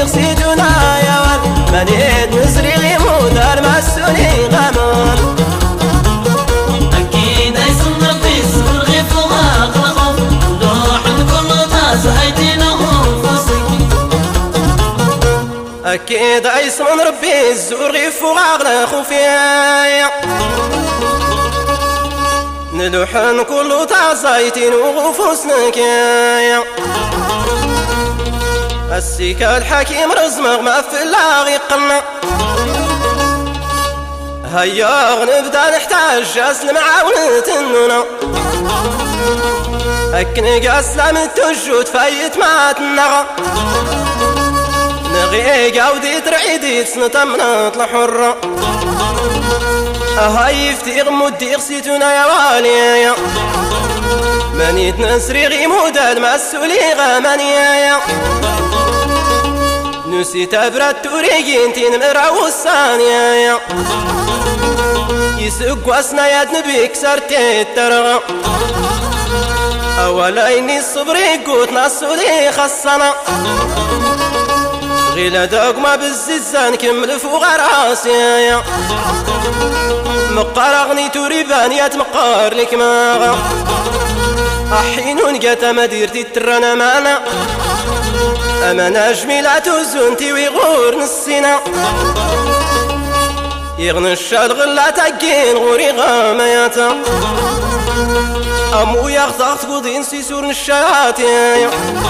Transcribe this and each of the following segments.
غسيتنا يا ول منيد نسري غيمود المسوني غمون أكيد يصن ربي السر غيف وغاق لوح كل طاس هيدينه فصي أكيد يصن ربي الزور غيف وغاق خفيا نلوحن كل تعصيتين وغفوسنا كايا السيكا الحكيم رزمغ ما في اللاغي قلنا هيا نبدا نحتاج اسلم عاونة النونا اكني اسلم التجود فايت ما تنغى نغي قاودي ترعيدي تسنتمنا طلع حرة هاي يفتيغ مدي غسيتنا يا والي ماني تنسري غي موداد مسؤولي غمانيا نسيت ابرد توريجين تين مراو الثانية يسق واسنا يد نبي كسرتي الترغى اولا اني الصبري قوت نصولي خصنا غيلا دوق ما بالززان كمل فوق راسي مقارغني توريبان يتمقار لك ماغا أحينون قاتا مديرتي الترانا مانا أمانا جميلة تزونتي ويغور نسينا يغنى الشال غلا تاقين غوري غامياتا أمو يغتغ تقودين سيسور نشاتي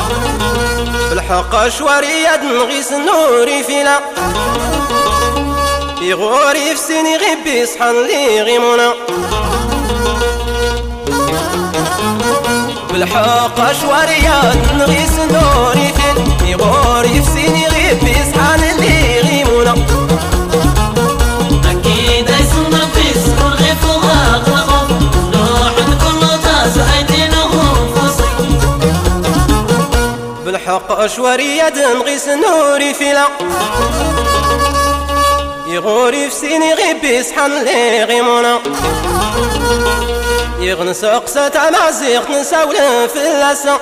بالحق شواري يد نغيس النوري فينا يغوري في سيني غيبي صحن لي غيمونا بالحق شواريات نغيس نوري فين يغوري في سيني غيبي صحن لي غيمونا أكيد يصن ربي السر غيف وغاق لوح كل طاس هيدينه فصي بالحق شواريات نغيس نوري فينا يغوري في سيني غيبي صحن لي غيمونا يغنس قصة عمازيق نساوله في اللسا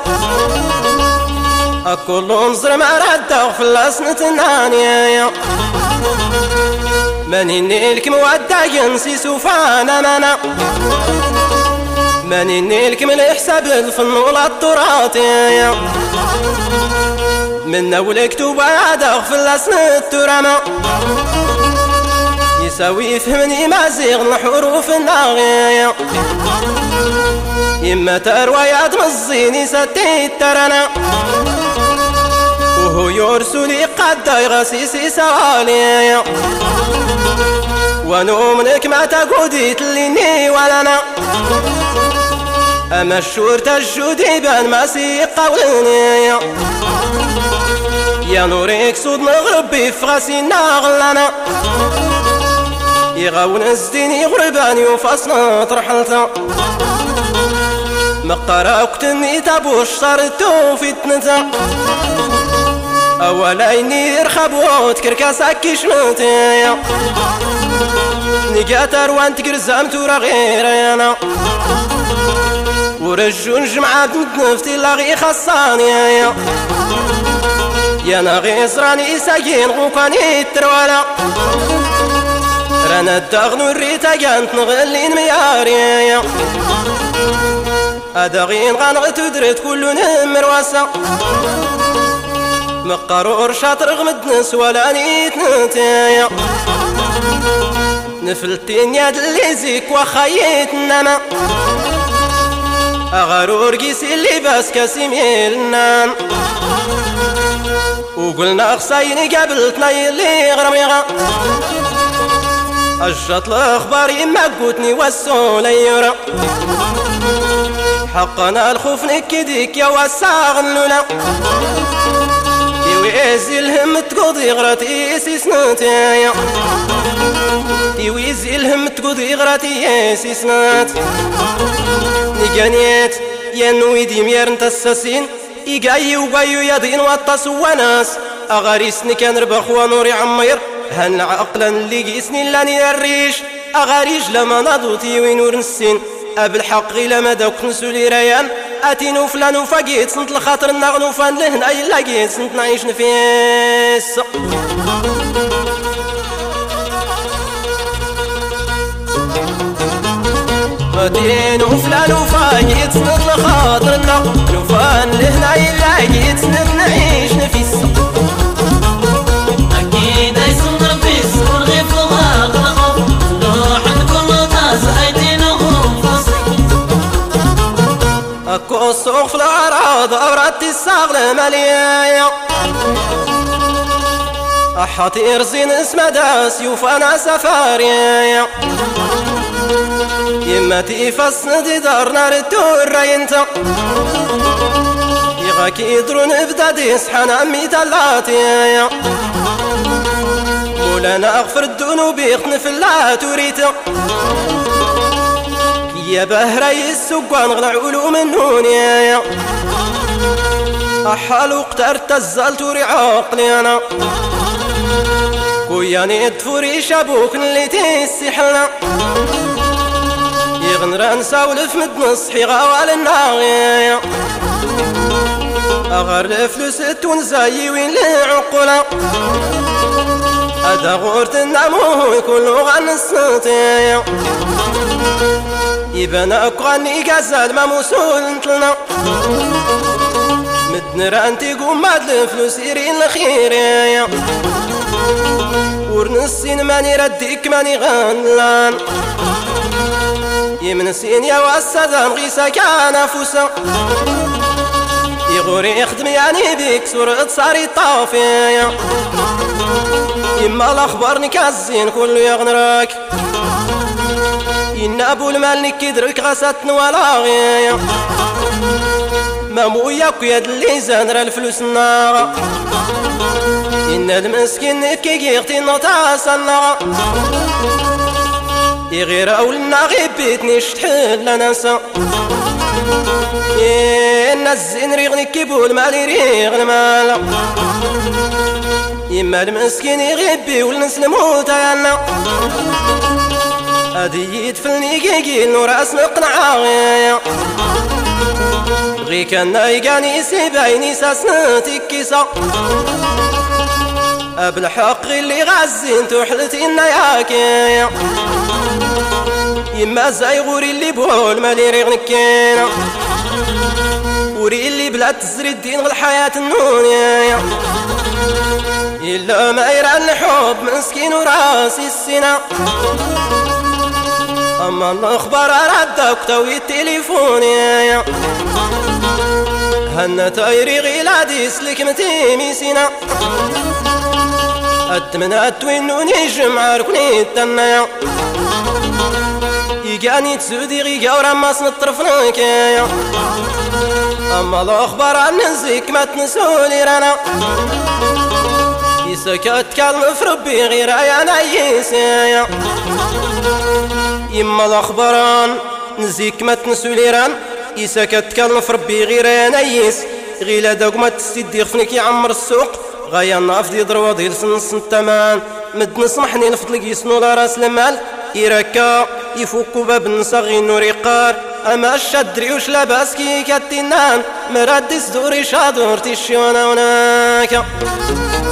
أكل نصر ما رده في اللسنة النانية ماني نيلك مودع ينسي سوفانا مانا ماني نيلك من الحساب الفن ولا التراثية من نولك توبا في اللسنة الترامة يساوي يفهمني مازيغ الحروف الناغية يما تروايات مزيني ستي الترنا وهو يرسلي قد يغسيسي سوالي ونومنك ما تقودي تليني ولنا أما الشور تجودي بان ما سيقا ولني يا نوريك صود مغربي في غسينا غلنا يغاون الزديني غربان يوفصنا طرحلتا مقارا وقتني تابوش صارتو فتنتا اولا اني يرخبوت كركاسا كشمتيا نقاتر وانت قرزام تورا غير انا ورجون جمعة بنت نفتي لاغي خصاني يا ناغي صراني ساقين غوكاني التروالا رانا الدغن والريتا كانت نغلين مياري أدغين غنغت ودرت كل نمر واسا مقرور شاطر غمدنس ولا نيت نتايا نفلتين يد اللي زيك وخيت نما أغرور قيسي اللي باس كاسيميل النام وقلنا خصايني قابلتنا يلي غرميغا أجت الأخبار يما قوتني والسوليرة حقنا الخوف نكديك يا وساغ اللولا يويزي الهم تقضي غراتي سنتايا يويزي الهم تقضي غراتي سنات نيقانيت يا نويدي ميرن تساسين إيقاي وقايو يدين وطاسوا ناس أغاريسني كان ربخ ونوري عمير هن عقلا اللي قيسني لاني الريش أغاريج لما نضوتي وينور نسين أبالحق لما دوك نسولي ريان اتي نوفلان وفاقيت سنت الخاطر نغنوفان لهنا يلاقيت سنت نعيش نفيس اتي نوفلان وفاقيت سنت الخاطر نغنوفان لهنا يلاقيت سنت نعيش نفيس أكيد يسن ربي السرور غير فوق الخوف نروح كل طاس عيدينهم فصل اكو السوق في الاعراض اورات الصاغل مليايا احاطير زين اسمه داس يوفانا سفاريا يما تيفصن دي دارنا للدور رينتا يغاك يدرون ابدا ديس حنا امي تلاتيا مولانا اغفر الذنوب يخنف الله توريتا يا بهري السقوان غلع علوم النونيا أحال وقترت الزلت وري عقلي أنا كوياني تفوري شابوك اللي تيسحلنا يغنر نساولف مد نصحي غوال الناغية أغر الفلوس التونزاي وين لعقولا هذا غورت النمو يكون غن السطية يبان أقراني غزال ما موصول نطلنا مدنر أنتي قوم ماد الفلوس يرين الخيرية ورنسين ماني رديك ماني غنلان يمنسين يا واسدان غيسا كان فوسا يغوري يخدم يعني بيك سورة صاري طافية إما الأخبار نكازين كله يغنراك إن أبو المال نكيدرك غساتن ولا غيا مامو ياكو يد اللي زانر الفلوس النار إن المسكين نبكي يغتي نطاس النار يغير أولنا غيبيتني شتحل ناسا إن الزين ريغني كيبو المال يريغ المال إما المسكين يغيبي ولنسلمو تايانا هادي يدفلني كيكيل نوراس نقنع غيا غي كان نايقاني سيبايني ساسنتي كيسا بالحق اللي غازين توحلتي النياكيا يما زايغوري اللي بول مالي ريغ نكينا وري اللي بلا تزري الدين غالحياة النونيا إلا ما يرعى الحب مسكين وراسي السنا أما الأخبار ردك توي التليفون يا هنا تايري غيلادي سلك متيمي سنا أتمنى توينوني جمع ركني التنايا يقاني تسودي غيقا ورماس نطرفناك يا أما الأخبار عن نزيك ما تنسولي رانا يسكت كلف ربي غير عيانا يسيا إما الأخباران نزيك ما تنسولي ران يسكت كلف ربي غير عيانا يس غيلا دوق ما تستدي خفنك يعمر السوق غايا نافدي ضروضي لسنس التمان مد نسمحني الفضل يسنو لراس المال يركا يفوكو باب نصغي نور يقار اما الشدري وش لاباس كي كاتينان مراد صدوري شادورتي الشيونا هناك